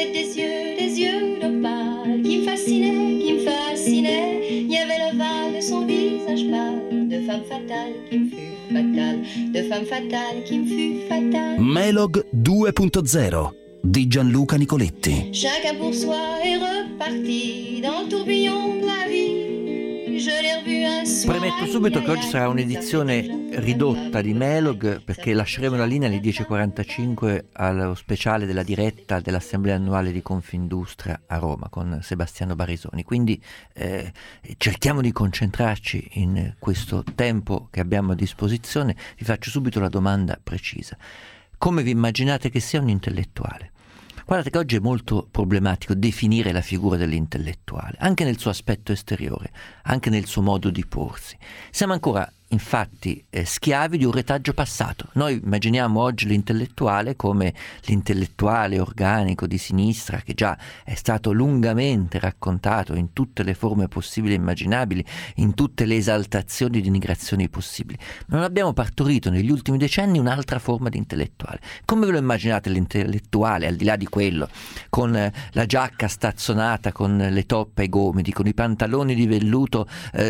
avait des yeux d'opale qui me fascinaient. Il y avait l'ovale de son visage pâle, de femme fatale qui me fut fatale, de femme fatale qui me fut fatale. Melog 2.0 di Gianluca Nicoletti. Chacun pour soi est reparti dans le tourbillon de la vie. Premetto subito che oggi sarà un'edizione ridotta di Melog, perché lasceremo la linea alle 10.45 allo speciale della diretta dell'Assemblea annuale di Confindustria a Roma con Sebastiano Barisoni. Quindi cerchiamo di concentrarci in questo tempo che abbiamo a disposizione. Vi faccio subito la domanda precisa: come vi immaginate che sia un intellettuale? Guardate che oggi è molto problematico definire la figura dell'intellettuale, anche nel suo aspetto esteriore, anche nel suo modo di porsi. Siamo ancora infatti schiavi di un retaggio passato. Noi immaginiamo oggi l'intellettuale come l'intellettuale organico di sinistra, che già è stato lungamente raccontato in tutte le forme possibili e immaginabili, in tutte le esaltazioni e denigrazioni possibili. Ma non abbiamo partorito negli ultimi decenni un'altra forma di intellettuale. Come ve lo immaginate l'intellettuale, al di là di quello, con la giacca stazzonata, con le toppe ai gomiti, con i pantaloni di velluto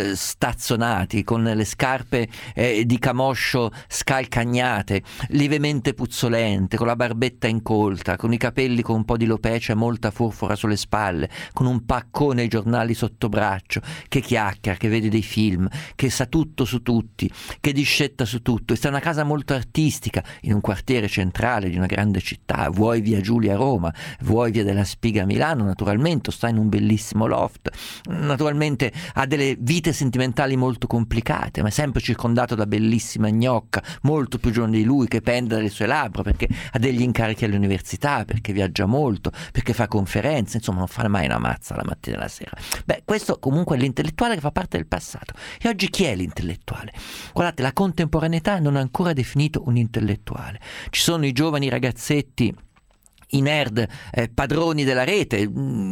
stazzonati, con le scarpe di camoscio scalcagnate, lievemente puzzolente, con la barbetta incolta, con i capelli con un po' di alopecia e molta forfora sulle spalle, con un paccone ai giornali sotto braccio, che chiacchiera, che vede dei film, che sa tutto su tutti, che discetta su tutto. E sta in una casa molto artistica, in un quartiere centrale di una grande città, vuoi via Giulia a Roma, vuoi via della Spiga a Milano, naturalmente sta in un bellissimo loft, naturalmente ha delle vite sentimentali molto complicate, ma è sempre circondato da bellissima gnocca, molto più giovane di lui, che pende dalle sue labbra, perché ha degli incarichi all'università, perché viaggia molto, perché fa conferenze, insomma non fa mai una mazza la mattina e la sera. Beh, questo comunque è l'intellettuale che fa parte del passato. E oggi chi è l'intellettuale? Guardate, la contemporaneità non ha ancora definito un intellettuale. Ci sono i giovani ragazzetti, i nerd padroni della rete,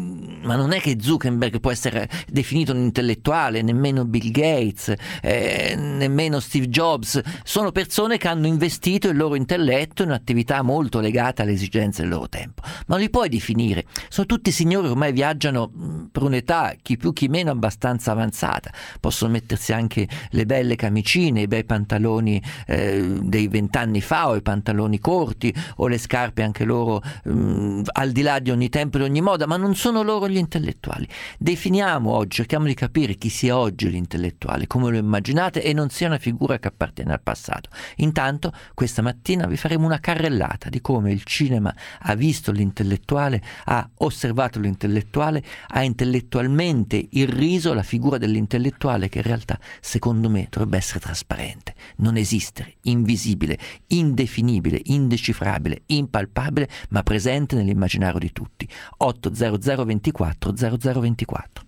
ma non è che Zuckerberg può essere definito un intellettuale, nemmeno Bill Gates, nemmeno Steve Jobs. Sono persone che hanno investito il loro intelletto in un'attività molto legata alle esigenze del loro tempo, ma non li puoi definire. Sono tutti signori che ormai viaggiano per un'età, chi più chi meno, abbastanza avanzata. Possono mettersi anche le belle camicine, i bei pantaloni dei 20 anni fa, o i pantaloni corti, o le scarpe anche loro al di là di ogni tempo e di ogni moda, ma non sono loro gli intellettuali. Definiamo oggi, cerchiamo di capire chi sia oggi l'intellettuale, come lo immaginate, e non sia una figura che appartiene al passato. Intanto questa mattina vi faremo una carrellata di come il cinema ha visto l'intellettuale, ha osservato l'intellettuale, ha intellettualmente irriso la figura dell'intellettuale, che in realtà secondo me dovrebbe essere trasparente, non esistere, invisibile, indefinibile, indecifrabile, impalpabile, ma presente nell'immaginario di tutti. 800 24 0024.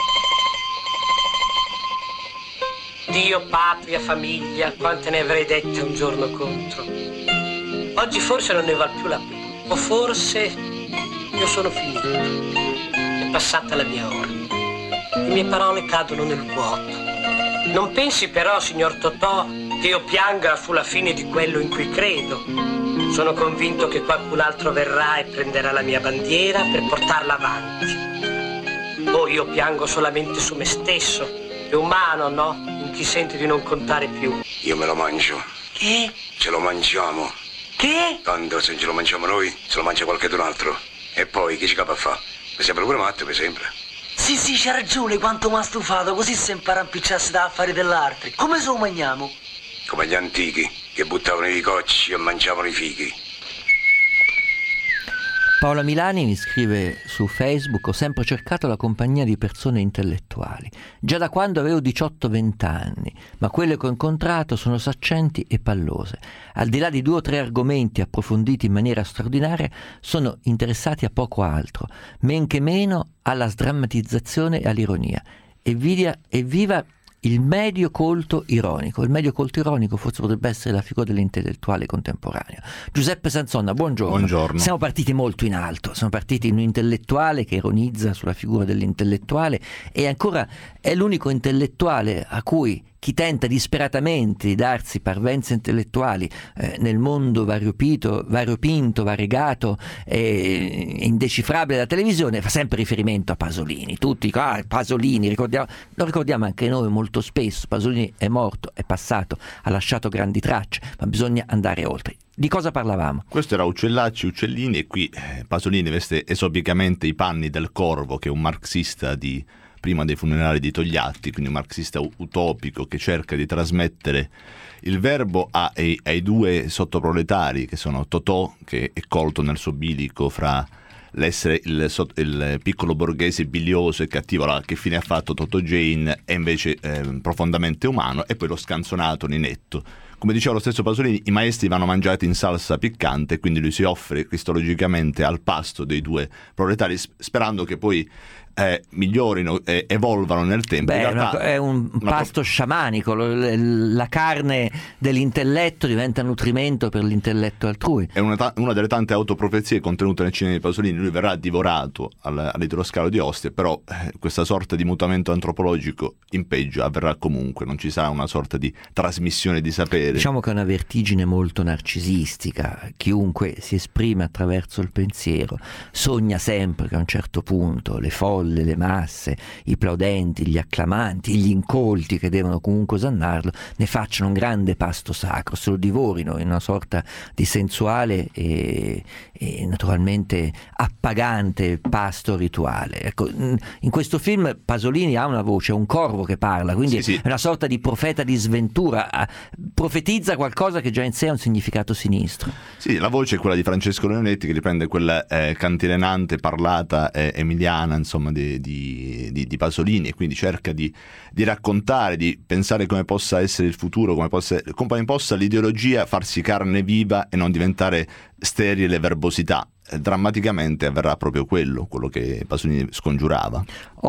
Dio, patria, famiglia, quante ne avrei dette un giorno contro. Oggi forse non ne val più la pena, o forse io sono finito, è passata la mia ora, le mie parole cadono nel vuoto. Non pensi però, signor Totò, che io pianga fu la fine di quello in cui credo. Sono convinto che qualcun altro verrà e prenderà la mia bandiera per portarla avanti. Oh, io piango solamente su me stesso. È umano, no? In chi sente di non contare più. Io me lo mangio. Che? Ce lo mangiamo. Che? Tanto se ce lo mangiamo noi, se lo mangia qualcun altro. E poi chi ci capa a fa? Mi sembra pure matto, mi sembra. Sì, c'ha ragione, quanto m'ha stufato, così se impara a impicciarsi da affari dell'altri. Come se lo mangiamo? Come gli antichi, che buttavano i cocci e mangiavano i fichi. Paola Milani mi scrive su Facebook: ho sempre cercato la compagnia di persone intellettuali, già da quando avevo 18-20 anni, ma quelle che ho incontrato sono saccenti e pallose. Al di là di 2 o 3 argomenti approfonditi in maniera straordinaria, sono interessati a poco altro, men che meno alla sdrammatizzazione e all'ironia. Evviva il medio colto ironico. Il medio colto ironico forse potrebbe essere la figura dell'intellettuale contemporaneo. Giuseppe Sanzonna, buongiorno. Buongiorno. Siamo partiti molto in alto, siamo partiti in un intellettuale che ironizza sulla figura dell'intellettuale, e ancora è l'unico intellettuale a cui chi tenta disperatamente di darsi parvenze intellettuali nel mondo variopinto, variegato e indecifrabile della televisione fa sempre riferimento a Pasolini. Tutti Pasolini, lo ricordiamo anche noi molto spesso. Pasolini è morto, è passato, ha lasciato grandi tracce, ma bisogna andare oltre. Di cosa parlavamo? Questo era Uccellacci, Uccellini, e qui Pasolini veste esobicamente i panni del Corvo, che è un marxista prima dei funerali di Togliatti, quindi un marxista utopico che cerca di trasmettere il verbo ai due sottoproletari, che sono Totò, che è colto nel suo bilico fra l'essere il piccolo borghese bilioso e cattivo, che fine ha fatto Totò Jane, è invece profondamente umano, e poi lo scanzonato Ninetto. Come diceva lo stesso Pasolini, i maestri vanno mangiati in salsa piccante, quindi lui si offre cristologicamente al pasto dei due proletari, sperando che poi migliorino e evolvano nel tempo. Beh, è un pasto sciamanico, la carne dell'intelletto diventa nutrimento per l'intelletto altrui. È una delle tante autoprofezie contenute nel cinema di Pasolini. Lui verrà divorato all'idroscalo di Ostia, però questa sorta di mutamento antropologico in peggio avverrà comunque, non ci sarà una sorta di trasmissione di sapere. Diciamo che è una vertigine molto narcisistica. Chiunque si esprime attraverso il pensiero sogna sempre che a un certo punto le folle, le masse, i plaudenti, gli acclamanti, gli incolti che devono comunque osannarlo ne facciano un grande pasto sacro, se lo divorino in una sorta di sensuale e naturalmente appagante pasto rituale. Ecco, in questo film Pasolini ha una voce, un corvo che parla, quindi sì. È una sorta di profeta di sventura, profetizza qualcosa che già in sé ha un significato sinistro. Sì, la voce è quella di Francesco Leonetti, che riprende quella cantilenante parlata emiliana, insomma, di Pasolini, e quindi cerca di raccontare, di pensare come possa essere il futuro, come possa l'ideologia farsi carne viva e non diventare sterile verbosità. Drammaticamente avverrà proprio quello che Pasolini scongiurava.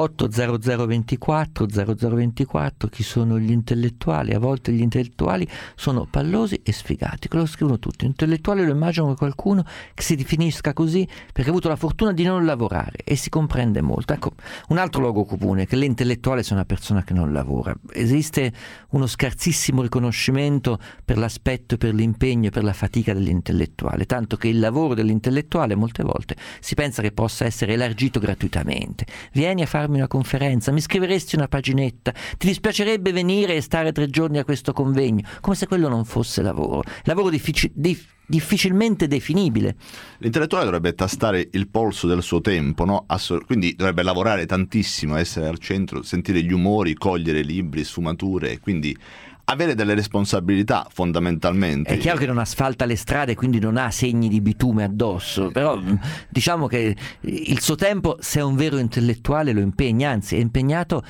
80024 0024, chi sono gli intellettuali? A volte gli intellettuali sono pallosi e sfigati, lo scrivono tutti. Intellettuale lo immagino come qualcuno che si definisca così perché ha avuto la fortuna di non lavorare, e si comprende molto. Ecco, un altro luogo comune è che l'intellettuale sia una persona che non lavora. Esiste uno scarsissimo riconoscimento per l'aspetto, per l'impegno e per la fatica dell'intellettuale, tanto che il lavoro dell'intellettuale molte volte si pensa che possa essere elargito gratuitamente. Vieni a farmi una conferenza, mi scriveresti una paginetta, ti dispiacerebbe venire e stare 3 giorni a questo convegno, come se quello non fosse lavoro difficilmente definibile. L'intellettuale dovrebbe tastare il polso del suo tempo, no? Quindi dovrebbe lavorare tantissimo, essere al centro, sentire gli umori, cogliere libri, sfumature, quindi avere delle responsabilità fondamentalmente. È chiaro che non asfalta le strade, quindi non ha segni di bitume addosso, però diciamo che il suo tempo, se è un vero intellettuale, lo impegna, anzi è impegnato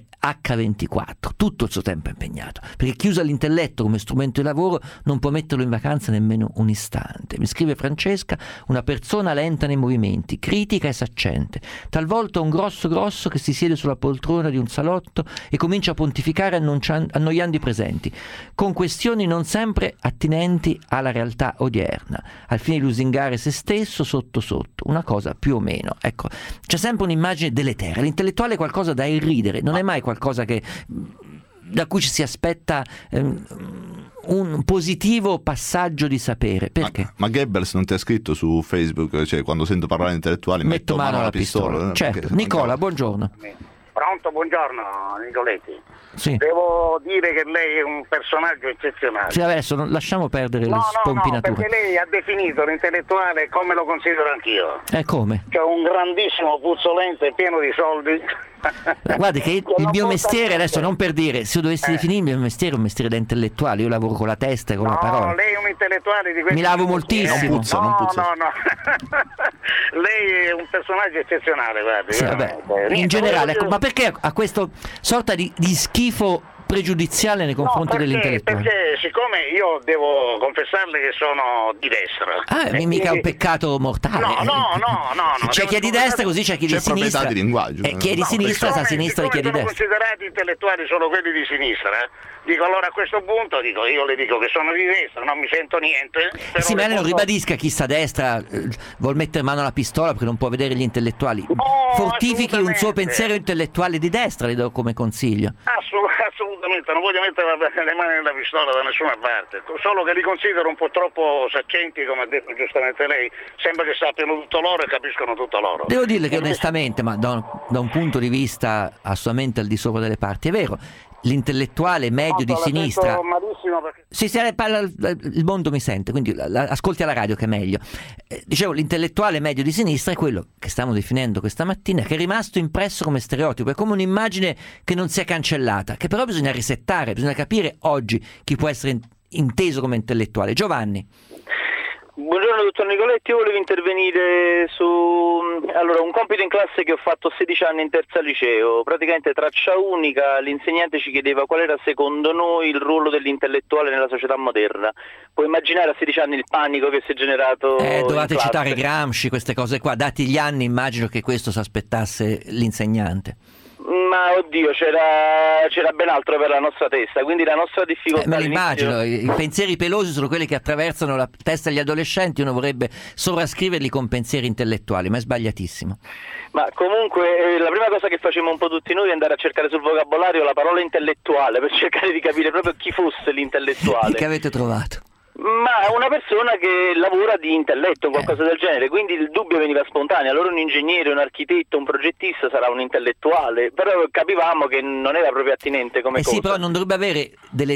H24, tutto il suo tempo è impegnato, perché chi usa l'intelletto come strumento di lavoro non può metterlo in vacanza nemmeno un istante. Mi scrive Francesca: una persona lenta nei movimenti, critica e saccente, talvolta un grosso che si siede sulla poltrona di un salotto e comincia a pontificare annoiando i presenti, con questioni non sempre attinenti alla realtà odierna, al fine di lusingare se stesso sotto, una cosa più o meno. Ecco, c'è sempre un'immagine deleteria. L'intellettuale è qualcosa da irridere, non è mai qualcosa da cui ci si aspetta un positivo passaggio di sapere. Perché? Ma Goebbels non ti ha scritto su Facebook, cioè quando sento parlare di intellettuali metto mano alla pistola. Certo. Nicola, buongiorno. Pronto, buongiorno Nicoletti. Sì. Devo dire che lei è un personaggio eccezionale. Sì, adesso lasciamo perdere le spompinature. No, perché lei ha definito l'intellettuale come lo considero anch'io. Come? Cioè un grandissimo puzzolente pieno di soldi. Guardi che il mio mestiere, adesso non per dire, se io dovessi definire il mio mestiere è un mestiere da intellettuale, io lavoro con la testa e con la parola. No, lei è un intellettuale di questi. Mi lavo moltissimo. Non puzza. No. Lei è un personaggio eccezionale, guardi. Sì, vabbè. In generale, ecco, ma perché ha questo sorta di schifo pregiudiziale nei confronti dell'intellettuale? Perché siccome io devo confessarle che sono di destra. Mica un peccato mortale. No. C'è chi è di destra, così c'è chi è di sinistra. C'è proprietà di linguaggio. Chi è di sinistra sa sinistra e chi è di destra. Considerati intellettuali solo quelli di sinistra. Dico, allora a questo punto io le dico che sono di destra, non mi sento niente. Sì, ma lei non ribadisca chi sta a destra vuol mettere mano alla pistola perché non può vedere gli intellettuali. Fortifichi un suo pensiero intellettuale di destra, le do come consiglio. assolutamente, non voglio mettere le mani nella pistola da nessuna parte, solo che li considero un po' troppo saccenti, come ha detto giustamente lei, sembra che sappiano tutto loro e capiscono tutto loro. Devo dirle che onestamente, ma da un punto di vista assolutamente al di sopra delle parti, è vero, l'intellettuale medio di sinistra... Sì, il mondo mi sente, quindi ascolti alla radio che è meglio. Dicevo, l'intellettuale medio di sinistra è quello che stiamo definendo questa mattina, che è rimasto impresso come stereotipo, è come un'immagine che non si è cancellata, che però bisogna risettare, bisogna capire oggi chi può essere inteso come intellettuale. Giovanni. Buongiorno dottor Nicoletti, io volevo intervenire su un compito in classe che ho fatto 16 anni in terza liceo, praticamente traccia unica, l'insegnante ci chiedeva qual era secondo noi il ruolo dell'intellettuale nella società moderna. Puoi immaginare a 16 anni il panico che si è generato dovete in citare classe. Gramsci, queste cose qua, dati gli anni immagino che questo si aspettasse l'insegnante. Ma oddio, c'era ben altro per la nostra testa, quindi la nostra difficoltà... Me lo immagino, i pensieri pelosi sono quelli che attraversano la testa degli adolescenti, uno vorrebbe sovrascriverli con pensieri intellettuali, ma è sbagliatissimo. Ma comunque la prima cosa che facevamo un po' tutti noi è andare a cercare sul vocabolario la parola intellettuale, per cercare di capire proprio chi fosse l'intellettuale. Che avete trovato? Ma una persona che lavora di intelletto, qualcosa del genere, quindi il dubbio veniva spontaneo. Allora un ingegnere, un architetto, un progettista sarà un intellettuale, però capivamo che non era proprio attinente come cosa. Sì, però non dovrebbe avere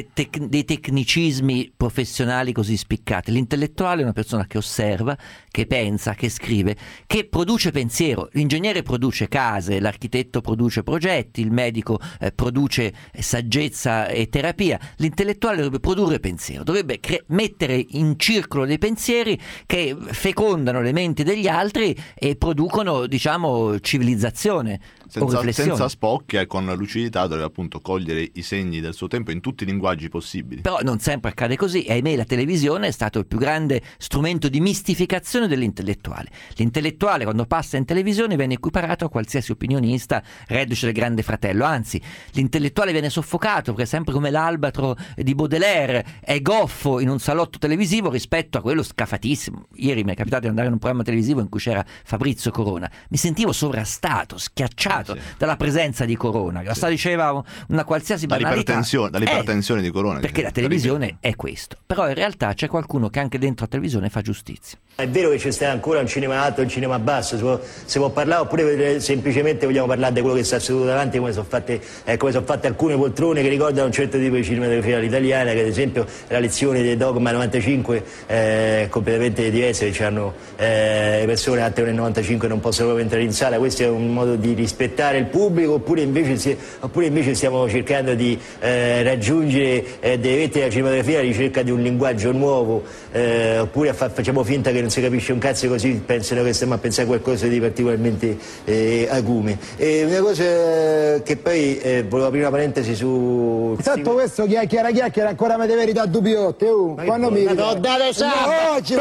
dei tecnicismi professionali così spiccati. L'intellettuale è una persona che osserva, che pensa, che scrive, che produce pensiero. L'ingegnere produce case, l'architetto produce progetti, il medico produce saggezza e terapia. L'intellettuale dovrebbe produrre pensiero, dovrebbe mettere in circolo dei pensieri che fecondano le menti degli altri e producono, diciamo, civilizzazione o riflessione. Senza spocchia e con lucidità doveva appunto cogliere i segni del suo tempo in tutti i linguaggi possibili. Però non sempre accade così e ahimè la televisione è stato il più grande strumento di mistificazione dell'intellettuale. L'intellettuale quando passa in televisione viene equiparato a qualsiasi opinionista reduce del Grande Fratello, anzi l'intellettuale viene soffocato perché è sempre come l'albatro di Baudelaire, è goffo in un salotto televisivo rispetto a quello scafatissimo. Ieri mi è capitato di andare in un programma televisivo in cui c'era Fabrizio Corona, mi sentivo sovrastato, schiacciato dalla presenza di Corona, che diceva una qualsiasi banalità, dall'ipertensione di Corona, perché la televisione è questo, però in realtà c'è qualcuno che anche dentro la televisione fa giustizia. È vero che c'è stato ancora un cinema alto e un cinema basso, si può parlare, oppure semplicemente vogliamo parlare di quello che sta seduto davanti, come sono fatte alcune poltrone che ricordano un certo tipo di cinematografia all'italiana, che ad esempio la lezione di Dogma 95 è completamente diversa, che hanno le persone alte nel 95 non possono proprio entrare in sala. Questo è un modo di rispettare il pubblico, oppure invece stiamo cercando di raggiungere della cinematografia alla ricerca di un linguaggio nuovo, oppure facciamo finta che non si capisce un cazzo, così pensano che stiamo a pensare a qualcosa di particolarmente acume. E una cosa che poi volevo aprire una parentesi su... Tanto questo chiacchiera ancora mi deve ridare dubbiotte, quando mi date sabato!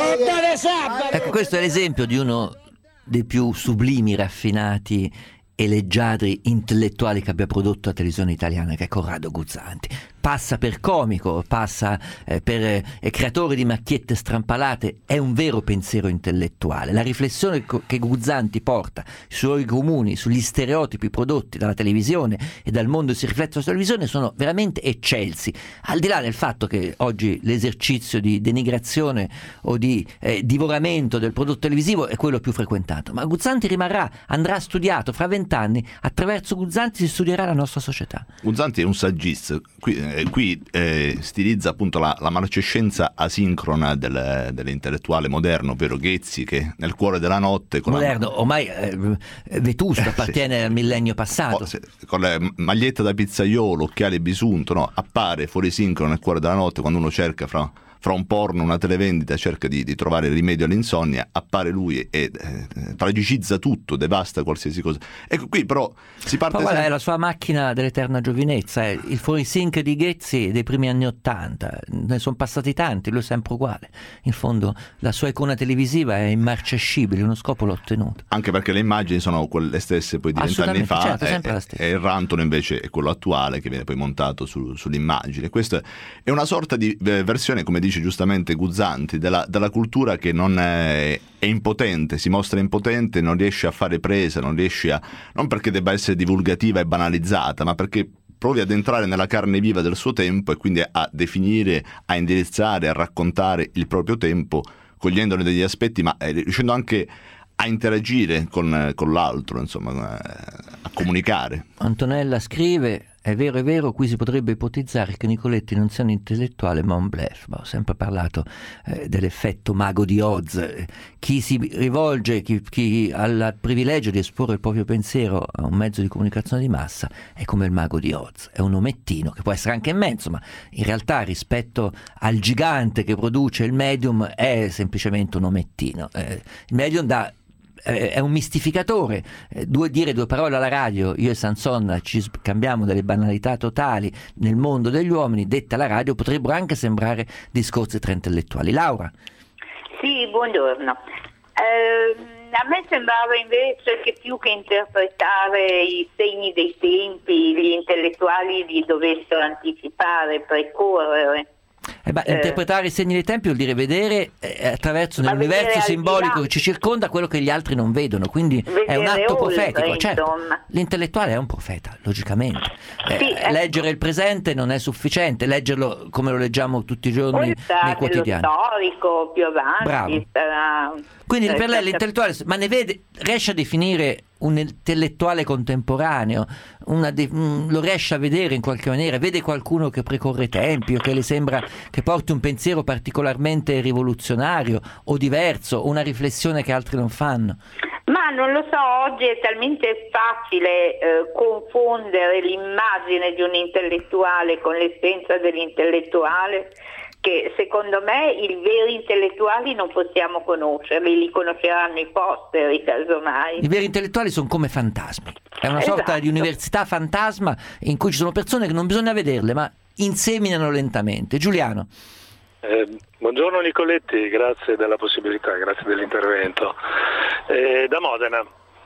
Ecco, questo è l'esempio di uno dei più sublimi, raffinati e leggiadri intellettuali che abbia prodotto la televisione italiana, che è Corrado Guzzanti. Passa per comico, passa per creatore di macchiette strampalate, è un vero pensiero intellettuale. La riflessione che Guzzanti porta sui luoghi comuni, sugli stereotipi prodotti dalla televisione e dal mondo che si riflette sulla televisione sono veramente eccelsi, al di là del fatto che oggi l'esercizio di denigrazione o di divoramento del prodotto televisivo è quello più frequentato, ma Guzzanti andrà studiato fra 20 anni, attraverso Guzzanti si studierà la nostra società. Guzzanti è un saggista, qui stilizza appunto la marcescenza asincrona dell'intellettuale moderno, ovvero Ghezzi, che nel cuore della notte moderno, ormai vetusto, appartiene al millennio passato, con la maglietta da pizzaiolo, occhiali bisunto, no? Appare fuori sincrono nel cuore della notte quando uno cerca fra un porno, una televendita, cerca di trovare il rimedio all'insonnia, appare lui e tragicizza tutto, devasta qualsiasi cosa. Ecco, qui però si parte... Ma guarda, è la sua macchina dell'eterna giovinezza, è il fuorisync di Ghezzi dei primi anni '80, ne sono passati tanti, lui è sempre uguale. In fondo la sua icona televisiva è immarcescibile, uno scopo l'ha ottenuto. Anche perché le immagini sono quelle stesse poi di 20 anni fa, certo, sempre la stessa. E il rantolo invece è quello attuale che viene poi montato sull'immagine. Questa è una sorta di versione, come dice giustamente Guzzanti, della cultura che non è impotente, si mostra impotente, non riesce a fare presa, non perché debba essere divulgativa e banalizzata, ma perché provi ad entrare nella carne viva del suo tempo e quindi a definire, a indirizzare, a raccontare il proprio tempo, cogliendone degli aspetti, ma riuscendo anche a interagire con l'altro, insomma, a comunicare. Antonella scrive: è vero, qui si potrebbe ipotizzare che Nicoletti non sia un intellettuale ma un bluff. Ma ho sempre parlato dell'effetto mago di Oz. Chi si rivolge, chi ha il privilegio di esporre il proprio pensiero a un mezzo di comunicazione di massa è come il mago di Oz, è un omettino che può essere anche immenso, ma in realtà rispetto al gigante che produce il medium è semplicemente un omettino. Il medium è un mistificatore, dire due parole alla radio, io e Sanson ci scambiamo delle banalità totali nel mondo degli uomini, dette alla radio potrebbero anche sembrare discorsi tra intellettuali. Laura? Sì, buongiorno. A me sembrava invece che più che interpretare i segni dei tempi, gli intellettuali li dovessero anticipare, precorrere. Interpretare i segni dei tempi vuol dire vedere attraverso nell'universo simbolico che ci circonda quello che gli altri non vedono, quindi è un atto profetico. Certo, l'intellettuale è un profeta, logicamente. Leggere il presente non è sufficiente, leggerlo come lo leggiamo tutti i giorni nei quotidiani. Storico più avanti. Bravo. Quindi per lei l'intellettuale, ma riesce a definire un intellettuale contemporaneo, lo riesce a vedere in qualche maniera, vede qualcuno che precorre tempi o che le sembra che porti un pensiero particolarmente rivoluzionario o diverso, o una riflessione che altri non fanno? Ma non lo so, oggi è talmente facile confondere l'immagine di un intellettuale con l'essenza dell'intellettuale, che secondo me i veri intellettuali non possiamo conoscerli, li conosceranno i posteri casomai. I veri intellettuali sono come fantasmi, è una sorta di università fantasma in cui ci sono persone che non bisogna vederle ma inseminano lentamente. Giuliano? Buongiorno Nicoletti, grazie della possibilità, grazie dell'intervento. Da Modena.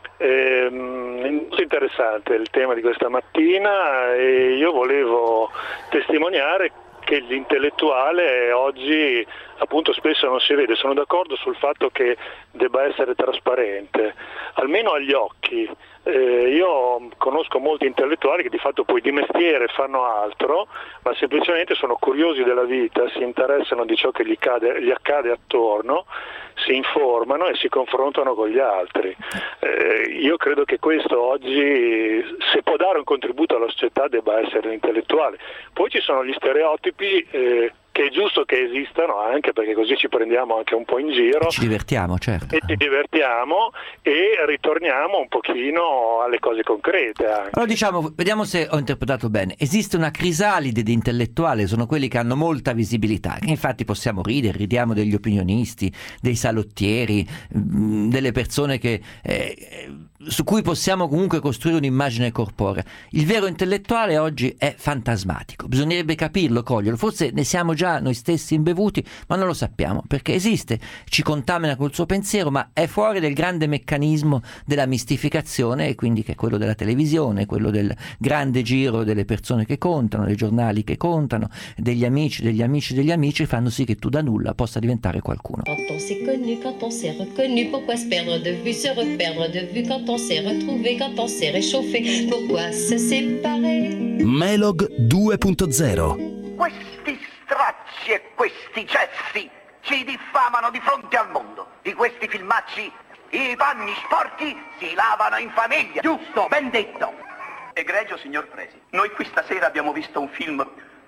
Molto interessante il tema di questa mattina e io volevo testimoniare che l'intellettuale oggi appunto spesso non si vede. Sono d'accordo sul fatto che debba essere trasparente, almeno agli occhi. Io conosco molti intellettuali che di fatto poi di mestiere fanno altro, ma semplicemente sono curiosi della vita, si interessano di ciò che gli accade attorno, si informano e si confrontano con gli altri. Io credo che questo oggi, se può dare un contributo alla società, debba essere l'intellettuale. Poi ci sono gli stereotipi che è giusto che esistano, anche perché così ci prendiamo anche un po' in giro. Ci divertiamo, certo. E ci divertiamo e ritorniamo un pochino alle cose concrete anche. Allora vediamo se ho interpretato bene. Esiste una crisalide di intellettuali, sono quelli che hanno molta visibilità, che infatti possiamo ridiamo degli opinionisti, dei salottieri, delle persone che su cui possiamo comunque costruire un'immagine corporea. Il vero intellettuale oggi è fantasmatico, bisognerebbe capirlo, coglierlo, forse ne siamo già noi stessi imbevuti, ma non lo sappiamo, perché esiste, ci contamina col suo pensiero, ma è fuori del grande meccanismo della mistificazione, e quindi che è quello della televisione, quello del grande giro delle persone che contano, dei giornali che contano, degli amici, fanno sì che tu da nulla possa diventare qualcuno. Quand on s'est connu, quand on s'est reconnu, pourquoi se perdre de vue, se reperdre de vue, quand on s'est retrouvé, quand on s'est réchauffé, pourquoi se séparer? Melog 2.0. Questi stracci e questi gesti ci diffamano di fronte al mondo. Di questi filmacci i panni sporchi si lavano in famiglia. Giusto, ben detto. Egregio signor Presi, noi qui stasera abbiamo visto un film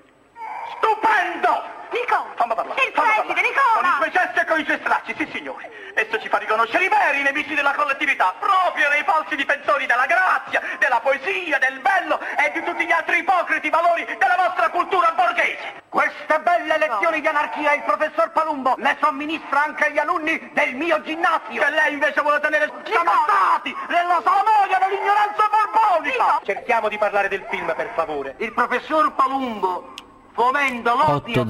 stupendo! Nicola! Fammi parlare! Il preside, Nicola! Con i suoi gesti e con i suoi stracci, sì signore. Esso ci fa riconoscere i veri nemici della collettività, proprio dei falsi difensori della grazia, della poesia, del bello e di tutti gli altri ipocriti valori della vostra cultura borghese. Queste belle lezioni di anarchia il professor Palumbo le somministra anche agli alunni del mio ginnasio. Che lei invece vuole tenere scamottati nella salamoia dell'ignoranza borbonica. Cerchiamo di parlare del film, per favore. Il professor Palumbo fomento l'odio,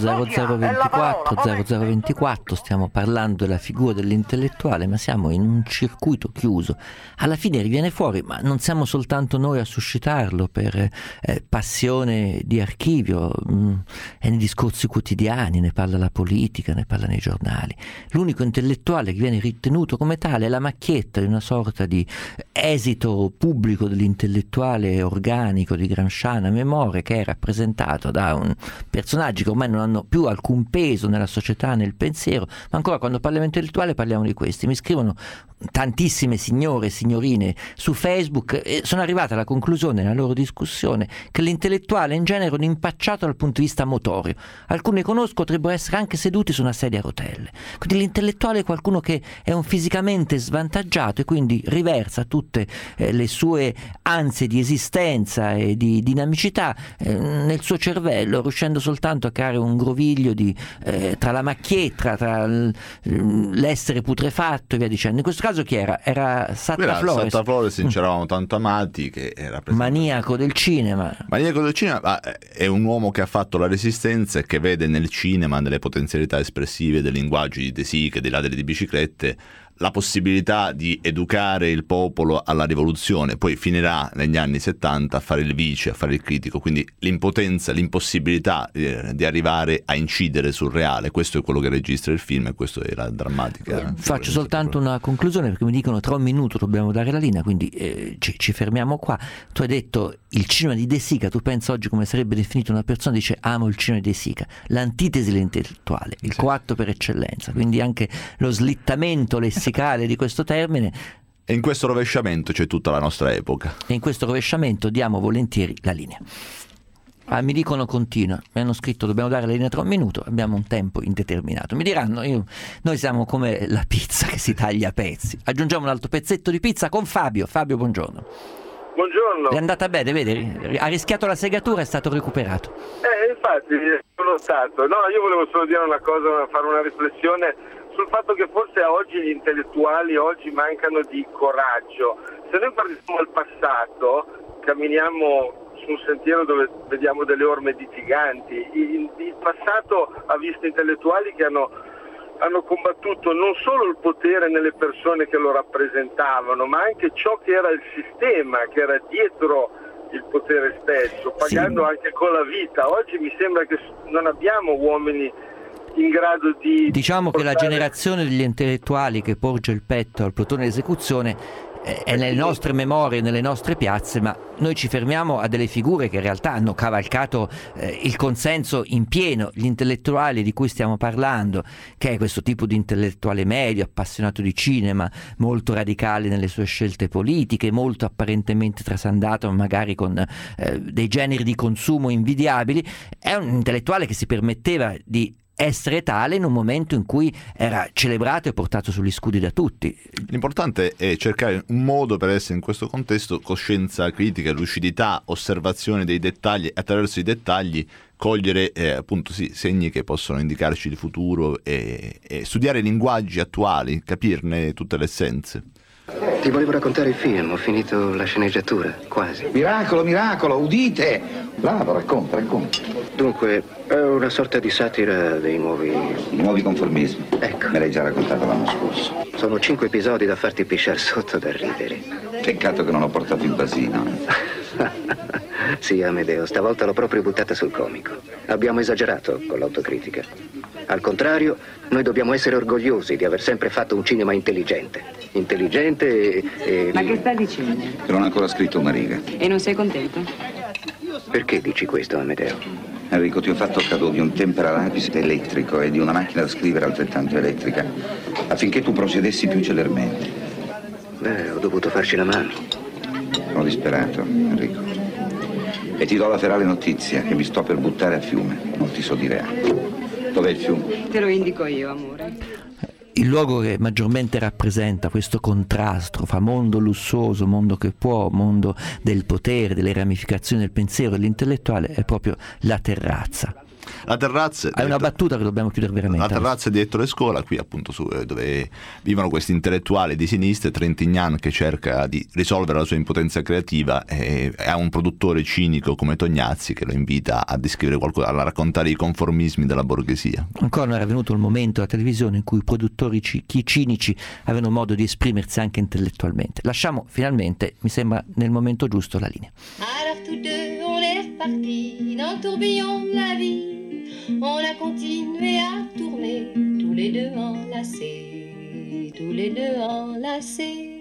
80024 0024, stiamo parlando della figura dell'intellettuale, ma siamo in un circuito chiuso. Alla fine riviene fuori, ma non siamo soltanto noi a suscitarlo per passione di archivio, è nei discorsi quotidiani, ne parla la politica, ne parlano i giornali. L'unico intellettuale che viene ritenuto come tale è la macchietta di una sorta di esito pubblico dell'intellettuale organico di Gramsciana memoria, che è rappresentato da un personaggi che ormai non hanno più alcun peso nella società, nel pensiero, ma ancora quando parliamo intellettuale parliamo di questi. Mi scrivono tantissime signore e signorine su Facebook e sono arrivate alla conclusione nella loro discussione che l'intellettuale in genere è un impacciato dal punto di vista motorio. Alcuni conosco potrebbero essere anche seduti su una sedia a rotelle. Quindi l'intellettuale è qualcuno che è un fisicamente svantaggiato e quindi riversa tutte le sue ansie di esistenza e di dinamicitità nel suo cervello, riuscendo soltanto a creare un groviglio tra la macchietta, tra l'essere putrefatto e via dicendo. In questo caso chi era? Era Satta Flores. Satta Flores, ci eravamo tanto amati, che era maniaco del cinema. Maniaco del cinema, è un uomo che ha fatto la Resistenza e che vede nel cinema, nelle potenzialità espressive del linguaggio di De Sica e dei ladri di biciclette, la possibilità di educare il popolo alla rivoluzione. Poi finirà negli anni 70 a fare il vice, a fare il critico, quindi l'impotenza, l'impossibilità di arrivare a incidere sul reale. Questo è quello che registra il film e questo è la drammatica. Faccio soltanto una conclusione, perché mi dicono tra un minuto dobbiamo dare la linea, quindi ci fermiamo qua. Tu hai detto il cinema di De Sica, tu pensa oggi come sarebbe definito una persona, dice amo il cinema di De Sica, l'antitesi dell'intellettuale, il coatto per eccellenza, quindi anche lo slittamento lessicale di questo termine. E in questo rovesciamento c'è tutta la nostra epoca. E in questo rovesciamento diamo volentieri la linea. Mi dicono continua, mi hanno scritto dobbiamo dare la linea tra un minuto, abbiamo un tempo indeterminato. Mi diranno, noi siamo come la pizza che si taglia a pezzi. Aggiungiamo un altro pezzetto di pizza con Fabio. Fabio, buongiorno. Buongiorno. È andata bene, vedi? Ha rischiato la segatura, è stato recuperato. Infatti, sono stato. No, io volevo solo dire una cosa, fare una riflessione sul fatto che forse oggi gli intellettuali mancano di coraggio. Se noi guardiamo al passato, camminiamo su un sentiero dove vediamo delle orme di giganti. Il passato ha visto intellettuali che hanno combattuto non solo il potere nelle persone che lo rappresentavano, ma anche ciò che era il sistema, che era dietro il potere stesso, pagando anche con la vita. Oggi mi sembra che non abbiamo uomini in grado di... Diciamo che la generazione degli intellettuali che porge il petto al plotone d'esecuzione è nelle nostre memorie, nelle nostre piazze, ma noi ci fermiamo a delle figure che in realtà hanno cavalcato il consenso in pieno. Gli intellettuali di cui stiamo parlando, che è questo tipo di intellettuale medio, appassionato di cinema, molto radicale nelle sue scelte politiche, molto apparentemente trasandato magari con dei generi di consumo invidiabili, è un intellettuale che si permetteva di essere tale in un momento in cui era celebrato e portato sugli scudi da tutti. L'importante è cercare un modo per essere in questo contesto coscienza critica, lucidità, osservazione dei dettagli, attraverso i dettagli cogliere segni che possono indicarci il futuro e studiare i linguaggi attuali, capirne tutte le essenze. Ti volevo raccontare il film, ho finito la sceneggiatura, quasi. Miracolo, udite! Bravo, racconta. Dunque, è una sorta di satira dei nuovi conformismi. Ecco. Me l'hai già raccontato l'anno scorso. Sono 5 episodi da farti pisciare sotto da ridere. Peccato che non ho portato il basino. Sì, Amedeo, stavolta l'ho proprio buttata sul comico. Abbiamo esagerato con l'autocritica. Al contrario, noi dobbiamo essere orgogliosi di aver sempre fatto un cinema intelligente. Intelligente e... Ma che sta dicendo? Che non ha ancora scritto una riga. E non sei contento? Perché dici questo, Amedeo? Enrico, ti ho fatto cadeau di un tempera lapis elettrico e di una macchina da scrivere altrettanto elettrica, affinché tu procedessi più celermente. Beh, ho dovuto farci la mano. Sono disperato, Enrico. E ti do la ferale notizia che mi sto per buttare a fiume. Non ti so dire altro. Dov'è il fiume? Te lo indico io, amore. Il luogo che maggiormente rappresenta questo contrasto fra mondo lussuoso, mondo che può, mondo del potere, delle ramificazioni del pensiero dell'intellettuale è proprio la terrazza. La terrazza è una battuta che dobbiamo chiudere veramente. La terrazza di Ettore Scola, qui appunto dove vivono questi intellettuali di sinistra, Trintignant che cerca di risolvere la sua impotenza creativa, e ha un produttore cinico come Tognazzi che lo invita a descrivere qualcosa, a raccontare i conformismi della borghesia. Ancora non era venuto il momento alla televisione in cui i produttori cinici avevano modo di esprimersi anche intellettualmente. Lasciamo finalmente, mi sembra nel momento giusto, la linea. Alors tous deux on est repartis dans le tourbillon de la vie. On a continué à tourner, tous les deux enlacés, tous les deux enlacés.